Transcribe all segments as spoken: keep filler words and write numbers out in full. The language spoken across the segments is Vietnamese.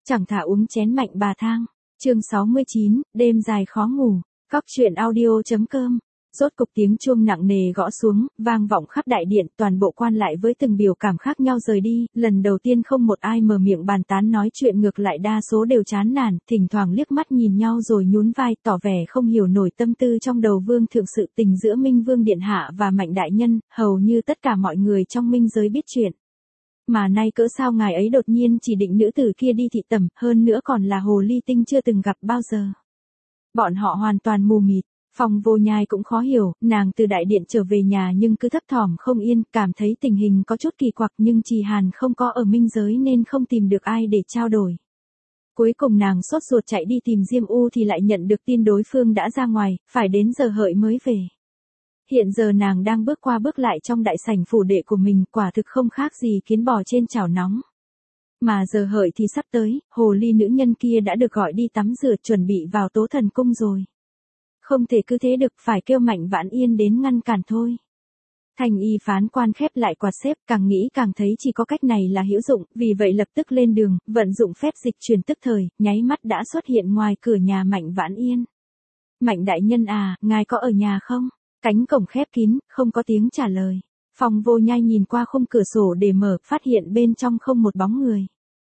Chẳng thà uống chén mạnh bà thang. Chương sáu mươi chín, đêm dài khó ngủ. Góc truyện audio.com. Rốt cục tiếng chuông nặng nề gõ xuống, vang vọng khắp đại điện, toàn bộ quan lại với từng biểu cảm khác nhau rời đi, lần đầu tiên không một ai mở miệng bàn tán nói chuyện, ngược lại đa số đều chán nản, thỉnh thoảng liếc mắt nhìn nhau rồi nhún vai, tỏ vẻ không hiểu nổi tâm tư trong đầu vương thượng. Sự tình giữa Minh Vương Điện Hạ và Mạnh Đại Nhân, hầu như tất cả mọi người trong Minh giới biết chuyện. Mà nay cỡ sao ngài ấy đột nhiên chỉ định nữ tử kia đi thị tẩm, hơn nữa còn là hồ ly tinh chưa từng gặp bao giờ. Bọn họ hoàn toàn mù mịt. Phong Vô Nhai cũng khó hiểu, nàng từ đại điện trở về nhà nhưng cứ thấp thỏm không yên, cảm thấy tình hình có chút kỳ quặc, nhưng Trì Hàn không có ở Minh giới nên không tìm được ai để trao đổi. Cuối cùng nàng sốt ruột chạy đi tìm Diêm U thì lại nhận được tin đối phương đã ra ngoài, phải đến giờ hợi mới về. Hiện giờ nàng đang bước qua bước lại trong đại sảnh phủ đệ của mình, quả thực không khác gì kiến bò trên chảo nóng. Mà giờ hợi thì sắp tới, hồ ly nữ nhân kia đã được gọi đi tắm rửa chuẩn bị vào Tố Thần Cung rồi. Không thể cứ thế được, phải kêu Mạnh Vãn Yên đến ngăn cản thôi. Thành y phán quan khép lại quạt xếp, càng nghĩ càng thấy chỉ có cách này là hữu dụng, vì vậy lập tức lên đường, vận dụng phép dịch chuyển tức thời, nháy mắt đã xuất hiện ngoài cửa nhà Mạnh Vãn Yên. Mạnh đại nhân à, ngài có ở nhà không? Cánh cổng khép kín, không có tiếng trả lời. Phong Vô Nhai nhìn qua khung cửa sổ để mở, phát hiện bên trong không một bóng người.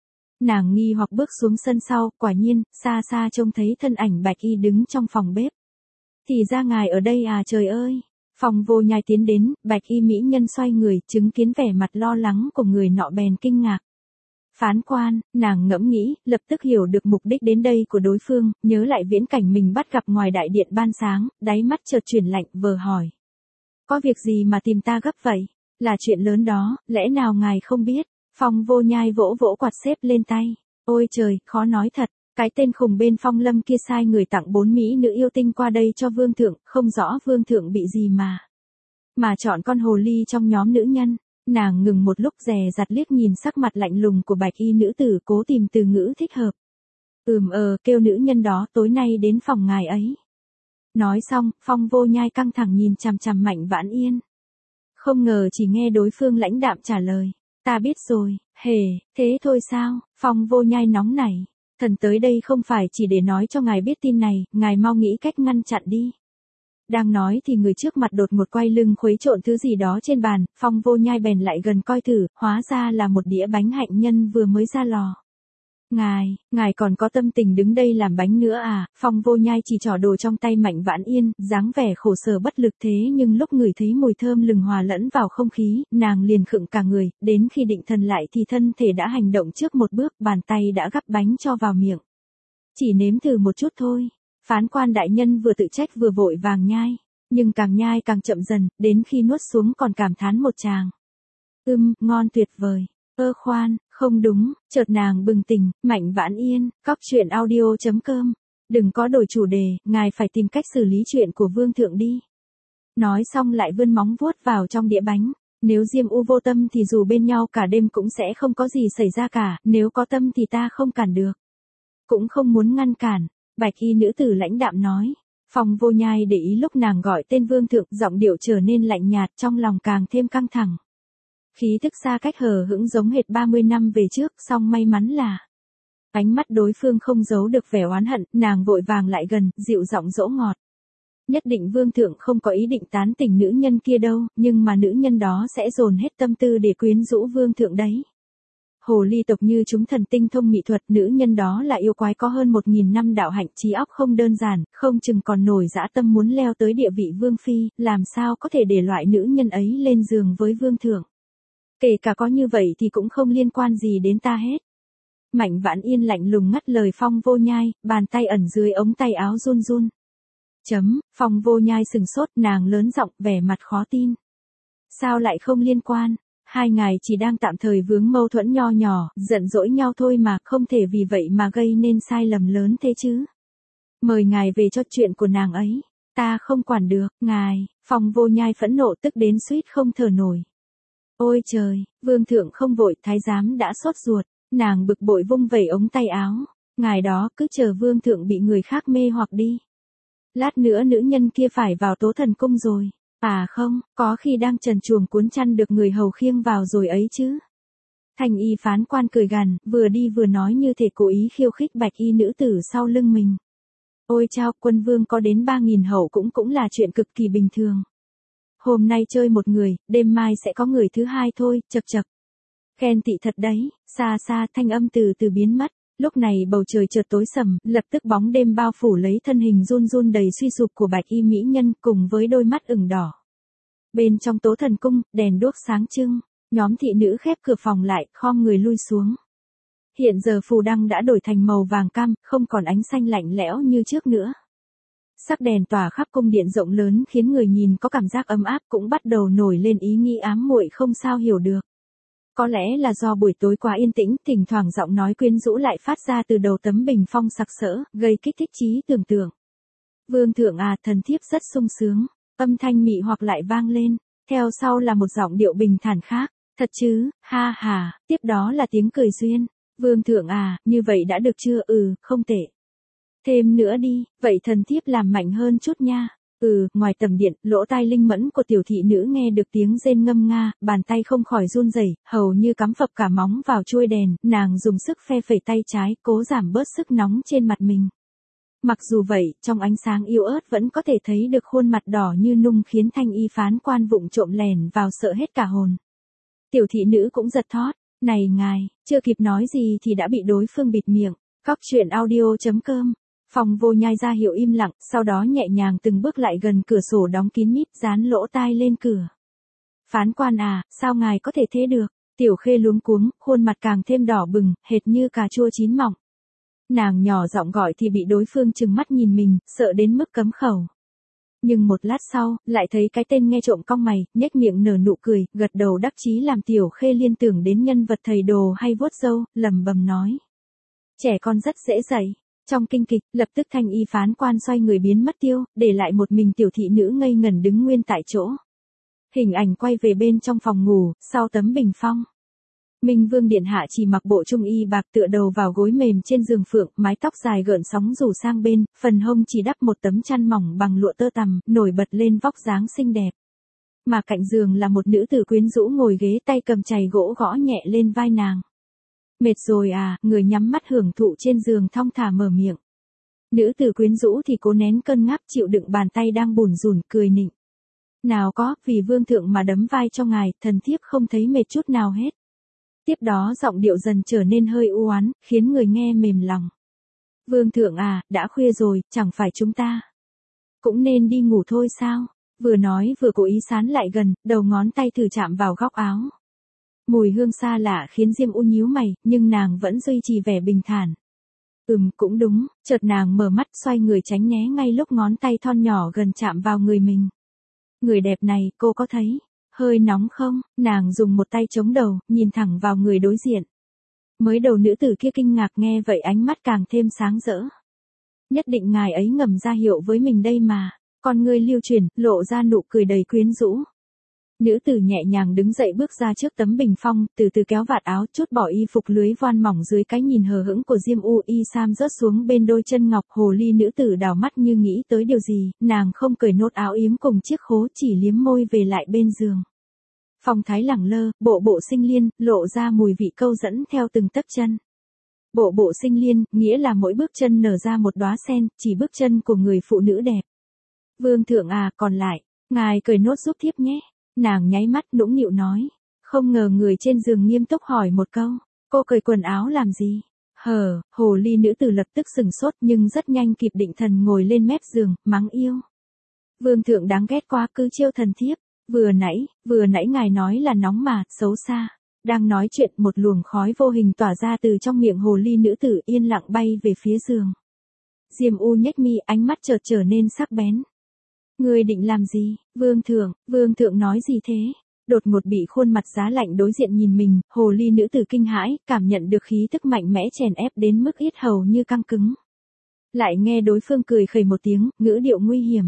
Nàng nghi hoặc bước xuống sân sau, quả nhiên, xa xa trông thấy thân ảnh Bạch Y đứng trong phòng bếp. Thì ra ngài ở đây à, trời ơi. Phong Vô Nhai tiến đến, Bạch Y mỹ nhân xoay người, chứng kiến vẻ mặt lo lắng của người nọ bèn kinh ngạc. Phán quan, nàng ngẫm nghĩ, lập tức hiểu được mục đích đến đây của đối phương, nhớ lại viễn cảnh mình bắt gặp ngoài đại điện ban sáng, đáy mắt chợt chuyển lạnh, vờ hỏi. Có việc gì mà tìm ta gấp vậy? Là chuyện lớn đó, lẽ nào ngài không biết? Phong Vô Nhai vỗ vỗ quạt xếp lên tay. Ôi trời, khó nói thật. Cái tên khùng bên Phong Lâm kia sai người tặng bốn mỹ nữ yêu tinh qua đây cho vương thượng, không rõ vương thượng bị gì mà. Mà chọn con hồ ly trong nhóm nữ nhân. Nàng ngừng một lúc dè dặt liếc nhìn sắc mặt lạnh lùng của Bạch Y nữ tử, cố tìm từ ngữ thích hợp. Ừm ờ, kêu nữ nhân đó tối nay đến phòng ngài ấy. Nói xong, Phong Vô Nhai căng thẳng nhìn chằm chằm Mạnh Vãn Yên. Không ngờ chỉ nghe đối phương lãnh đạm trả lời. Ta biết rồi, hề, thế thôi sao? Phong Vô Nhai nóng nảy. Thần tới đây không phải chỉ để nói cho ngài biết tin này, ngài mau nghĩ cách ngăn chặn đi. Đang nói thì người trước mặt đột ngột quay lưng khuấy trộn thứ gì đó trên bàn, Phong Vô Nhai bèn lại gần coi thử, hóa ra là một đĩa bánh hạnh nhân vừa mới ra lò. Ngài, ngài còn có tâm tình đứng đây làm bánh nữa à? Phong Vô Nhai chỉ trỏ đồ trong tay Mạnh Vãn Yên, dáng vẻ khổ sở bất lực, thế nhưng lúc ngửi thấy mùi thơm lừng hòa lẫn vào không khí, nàng liền khựng cả người, đến khi định thần lại thì thân thể đã hành động trước một bước, bàn tay đã gắp bánh cho vào miệng. Chỉ nếm thử một chút thôi. Phán quan đại nhân vừa tự trách vừa vội vàng nhai, nhưng càng nhai càng chậm dần, đến khi nuốt xuống còn cảm thán một tràng. Ưm, ngon tuyệt vời. Ơ khoan, không đúng, chợt nàng bừng tỉnh, Mạnh Vãn Yên, góc truyện audio.com. Đừng có đổi chủ đề, ngài phải tìm cách xử lý chuyện của vương thượng đi. Nói xong lại vươn móng vuốt vào trong đĩa bánh. Nếu Diêm U vô tâm thì dù bên nhau cả đêm cũng sẽ không có gì xảy ra cả, nếu có tâm thì ta không cản được. Cũng không muốn ngăn cản. Bạch Y nữ tử lãnh đạm nói. Phong Vô Nhai để ý lúc nàng gọi tên vương thượng, giọng điệu trở nên lạnh nhạt, trong lòng càng thêm căng thẳng. Khí tức xa cách hờ hững giống hệt ba mươi năm về trước, song may mắn là ánh mắt đối phương không giấu được vẻ oán hận, nàng vội vàng lại gần, dịu giọng dỗ ngọt. Nhất định vương thượng không có ý định tán tỉnh nữ nhân kia đâu, nhưng mà nữ nhân đó sẽ dồn hết tâm tư để quyến rũ vương thượng đấy. Hồ ly tộc như chúng thần tinh thông mỹ thuật, nữ nhân đó là yêu quái có hơn một nghìn năm đạo hạnh, trí óc không đơn giản, không chừng còn nổi dã tâm muốn leo tới địa vị vương phi, làm sao có thể để loại nữ nhân ấy lên giường với vương thượng. Kể cả có như vậy thì cũng không liên quan gì đến ta hết. Mạnh Vãn Yên lạnh lùng ngắt lời Phong Vô Nhai, bàn tay ẩn dưới ống tay áo run run. Chấm, Phong Vô Nhai sừng sốt, nàng lớn giọng, vẻ mặt khó tin. Sao lại không liên quan? Hai ngài chỉ đang tạm thời vướng mâu thuẫn nho nhỏ, giận dỗi nhau thôi mà, không thể vì vậy mà gây nên sai lầm lớn thế chứ. Mời ngài về cho chuyện của nàng ấy. Ta không quản được, ngài. Phong Vô Nhai phẫn nộ tức đến suýt không thở nổi. Ôi trời, vương thượng không vội, thái giám đã sốt ruột, nàng bực bội vung vẩy ống tay áo. Ngài đó cứ chờ vương thượng bị người khác mê hoặc đi. Lát nữa nữ nhân kia phải vào Tố Thần Cung rồi. À không, có khi đang trần truồng cuốn chăn được người hầu khiêng vào rồi ấy chứ. Thanh y phán quan cười gằn, vừa đi vừa nói như thể cố ý khiêu khích bạch y nữ tử sau lưng mình. Ôi chao, quân vương có đến ba nghìn hậu cũng cũng là chuyện cực kỳ bình thường. Hôm nay chơi một người, đêm mai sẽ có người thứ hai thôi, chậc chậc. Khen tị thật đấy, xa xa thanh âm từ từ biến mất. Lúc này bầu trời chợt tối sầm, lập tức bóng đêm bao phủ lấy thân hình run run đầy suy sụp của bạch y mỹ nhân cùng với đôi mắt ửng đỏ. Bên trong tố thần cung, đèn đuốc sáng trưng, nhóm thị nữ khép cửa phòng lại, khom người lui xuống. Hiện giờ phù đăng đã đổi thành màu vàng cam, không còn ánh xanh lạnh lẽo như trước nữa. Sắc đèn tỏa khắp cung điện rộng lớn khiến người nhìn có cảm giác ấm áp, cũng bắt đầu nổi lên ý nghĩ ám muội không sao hiểu được. Có lẽ là do buổi tối quá yên tĩnh, thỉnh thoảng giọng nói quyến rũ lại phát ra từ đầu tấm bình phong sặc sỡ, gây kích thích trí tưởng tượng. Vương thượng à, thần thiếp rất sung sướng, âm thanh mị hoặc lại vang lên, theo sau là một giọng điệu bình thản khác, thật chứ, ha ha, tiếp đó là tiếng cười duyên. Vương thượng à, như vậy đã được chưa? Ừ, không tệ. Thêm nữa đi, vậy thần thiếp làm mạnh hơn chút nha. Ừ, ngoài tầm điện, lỗ tai linh mẫn của tiểu thị nữ nghe được tiếng rên ngâm nga, bàn tay không khỏi run rẩy, hầu như cắm phập cả móng vào chuôi đèn, nàng dùng sức phe phẩy tay trái, cố giảm bớt sức nóng trên mặt mình. Mặc dù vậy, trong ánh sáng yếu ớt vẫn có thể thấy được khuôn mặt đỏ như nung khiến thanh y phán quan vụng trộm lèn vào sợ hết cả hồn. Tiểu thị nữ cũng giật thót, này ngài, chưa kịp nói gì thì đã bị đối phương bịt miệng. Cóc truyện audio chấm com. Phòng Vô Nhai ra hiệu im lặng, sau đó nhẹ nhàng từng bước lại gần cửa sổ đóng kín mít, dán lỗ tai lên cửa. Phán quan à, sao ngài có thể thế được? Tiểu Khê luống cuống, khuôn mặt càng thêm đỏ bừng, hệt như cà chua chín mọng. Nàng nhỏ giọng gọi thì bị đối phương trừng mắt nhìn mình, sợ đến mức cấm khẩu. Nhưng một lát sau, lại thấy cái tên nghe trộm cong mày, nhếch miệng nở nụ cười, gật đầu đắc chí làm Tiểu Khê liên tưởng đến nhân vật thầy đồ hay vuốt râu, lẩm bẩm nói. Trẻ con rất dễ dạy. Trong kinh kịch, lập tức thanh y phán quan xoay người biến mất tiêu, để lại một mình tiểu thị nữ ngây ngẩn đứng nguyên tại chỗ. Hình ảnh quay về bên trong phòng ngủ, sau tấm bình phong. Minh Vương điện hạ chỉ mặc bộ trung y bạc tựa đầu vào gối mềm trên giường phượng, mái tóc dài gợn sóng rủ sang bên, phần hông chỉ đắp một tấm chăn mỏng bằng lụa tơ tằm, nổi bật lên vóc dáng xinh đẹp. Mà cạnh giường là một nữ tử quyến rũ ngồi ghế, tay cầm chày gỗ gõ nhẹ lên vai nàng. Mệt rồi à, người nhắm mắt hưởng thụ trên giường thong thả mở miệng. Nữ tử quyến rũ thì cố nén cơn ngáp chịu đựng bàn tay đang bủn rủn cười nịnh. Nào có, vì vương thượng mà đấm vai cho ngài, thần thiếp không thấy mệt chút nào hết. Tiếp đó giọng điệu dần trở nên hơi u oán, khiến người nghe mềm lòng. Vương thượng à, đã khuya rồi, chẳng phải chúng ta cũng nên đi ngủ thôi sao? Vừa nói vừa cố ý sán lại gần, đầu ngón tay thử chạm vào góc áo. Mùi hương xa lạ khiến Diêm U nhíu mày, nhưng nàng vẫn duy trì vẻ bình thản. Ừm, cũng đúng, chợt nàng mở mắt xoay người tránh né ngay lúc ngón tay thon nhỏ gần chạm vào người mình. Người đẹp này, cô có thấy hơi nóng không? Nàng dùng một tay chống đầu, nhìn thẳng vào người đối diện. Mới đầu nữ tử kia kinh ngạc nghe vậy ánh mắt càng thêm sáng rỡ. Nhất định ngài ấy ngầm ra hiệu với mình đây mà. Con ngươi lưu chuyển, lộ ra nụ cười đầy quyến rũ. Nữ tử nhẹ nhàng đứng dậy bước ra trước tấm bình phong, từ từ kéo vạt áo, trút bỏ y phục lưới voan mỏng dưới cái nhìn hờ hững của Diêm U, y sam rớt xuống bên đôi chân ngọc. Hồ ly nữ tử đảo mắt như nghĩ tới điều gì, nàng không cởi nốt áo yếm cùng chiếc khố, chỉ liếm môi về lại bên giường. Phong thái lẳng lơ, bộ bộ sinh liên, lộ ra mùi vị câu dẫn theo từng tấc chân. Bộ bộ sinh liên, nghĩa là mỗi bước chân nở ra một đóa sen, chỉ bước chân của người phụ nữ đẹp. Vương thượng à, còn lại, ngài cởi nốt giúp thiếp nhé. Nàng nháy mắt nũng nịu nói. Không ngờ người trên giường nghiêm túc hỏi một câu. Cô cởi quần áo làm gì? Hờ, hồ ly nữ tử lập tức sừng sốt nhưng rất nhanh kịp định thần ngồi lên mép giường, mắng yêu. Vương thượng đáng ghét quá, cứ chiêu thần thiếp. Vừa nãy, vừa nãy ngài nói là nóng mà, xấu xa. Đang nói chuyện một luồng khói vô hình tỏa ra từ trong miệng hồ ly nữ tử yên lặng bay về phía giường. Diêm U nhếch mi, ánh mắt chợt trở nên sắc bén. Ngươi định làm gì? Vương thượng, vương thượng nói gì thế? Đột ngột bị khuôn mặt giá lạnh đối diện nhìn mình, hồ ly nữ tử kinh hãi, cảm nhận được khí tức mạnh mẽ chèn ép đến mức yết hầu như căng cứng. Lại nghe đối phương cười khẩy một tiếng, ngữ điệu nguy hiểm.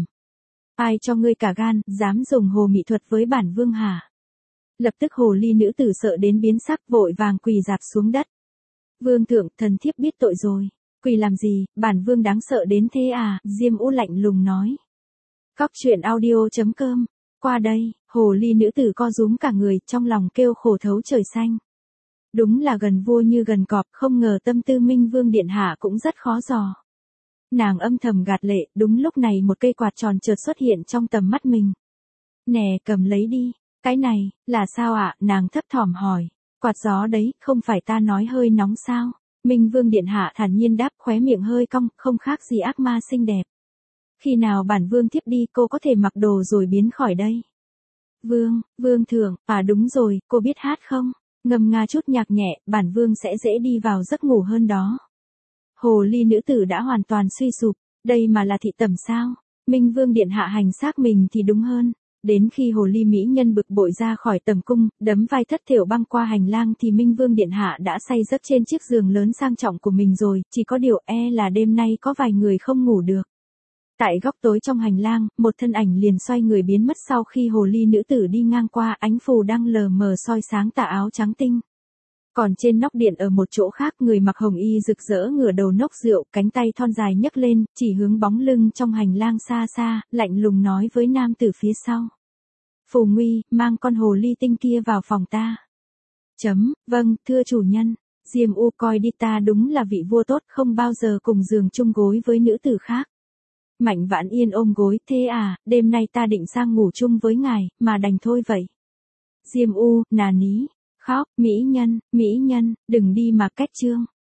Ai cho ngươi cả gan, dám dùng hồ mị thuật với bản vương hả? Lập tức hồ ly nữ tử sợ đến biến sắc, vội vàng quỳ rạp xuống đất. Vương thượng, thần thiếp biết tội rồi. Quỳ làm gì, bản vương đáng sợ đến thế à? Diêm U lạnh lùng nói. Cóc truyện audio chấm com. Qua đây, hồ ly nữ tử co rúm cả người, trong lòng kêu khổ thấu trời xanh. Đúng là gần vua như gần cọp, không ngờ tâm tư Minh Vương điện hạ cũng rất khó dò. Nàng âm thầm gạt lệ, đúng lúc này một cây quạt tròn chợt xuất hiện trong tầm mắt mình. Nè, cầm lấy đi. Cái này, là sao ạ? Nàng thấp thỏm hỏi. Quạt gió đấy, không phải ta nói hơi nóng sao? Minh Vương điện hạ thản nhiên đáp, khóe miệng hơi cong, không khác gì ác ma xinh đẹp. Khi nào bản vương thiếp đi cô có thể mặc đồ rồi biến khỏi đây. Vương, vương thượng, à đúng rồi, cô biết hát không? Ngâm nga chút nhạc nhẹ, bản vương sẽ dễ đi vào giấc ngủ hơn đó. Hồ ly nữ tử đã hoàn toàn suy sụp, đây mà là thị tẩm sao? Minh Vương điện hạ hành xác mình thì đúng hơn. Đến khi hồ ly mỹ nhân bực bội ra khỏi tầm cung, đấm vai thất thểu băng qua hành lang thì Minh Vương điện hạ đã say giấc trên chiếc giường lớn sang trọng của mình rồi, chỉ có điều e là đêm nay có vài người không ngủ được. Tại góc tối trong hành lang, một thân ảnh liền xoay người biến mất sau khi hồ ly nữ tử đi ngang qua, ánh phù đang lờ mờ soi sáng tà áo trắng tinh. Còn trên nóc điện ở một chỗ khác, người mặc hồng y rực rỡ ngửa đầu nốc rượu, cánh tay thon dài nhấc lên, chỉ hướng bóng lưng trong hành lang xa xa, lạnh lùng nói với nam tử phía sau. Phù Nguy, mang con hồ ly tinh kia vào phòng ta. Chấm, vâng, thưa chủ nhân. Diêm U coi đi, ta đúng là vị vua tốt, không bao giờ cùng giường chung gối với nữ tử khác. Mạnh Vãn Yên ôm gối, thế à, đêm nay ta định sang ngủ chung với ngài, mà đành thôi vậy. Diêm U, nà ní, khóc, mỹ nhân, mỹ nhân, đừng đi mà cách chương.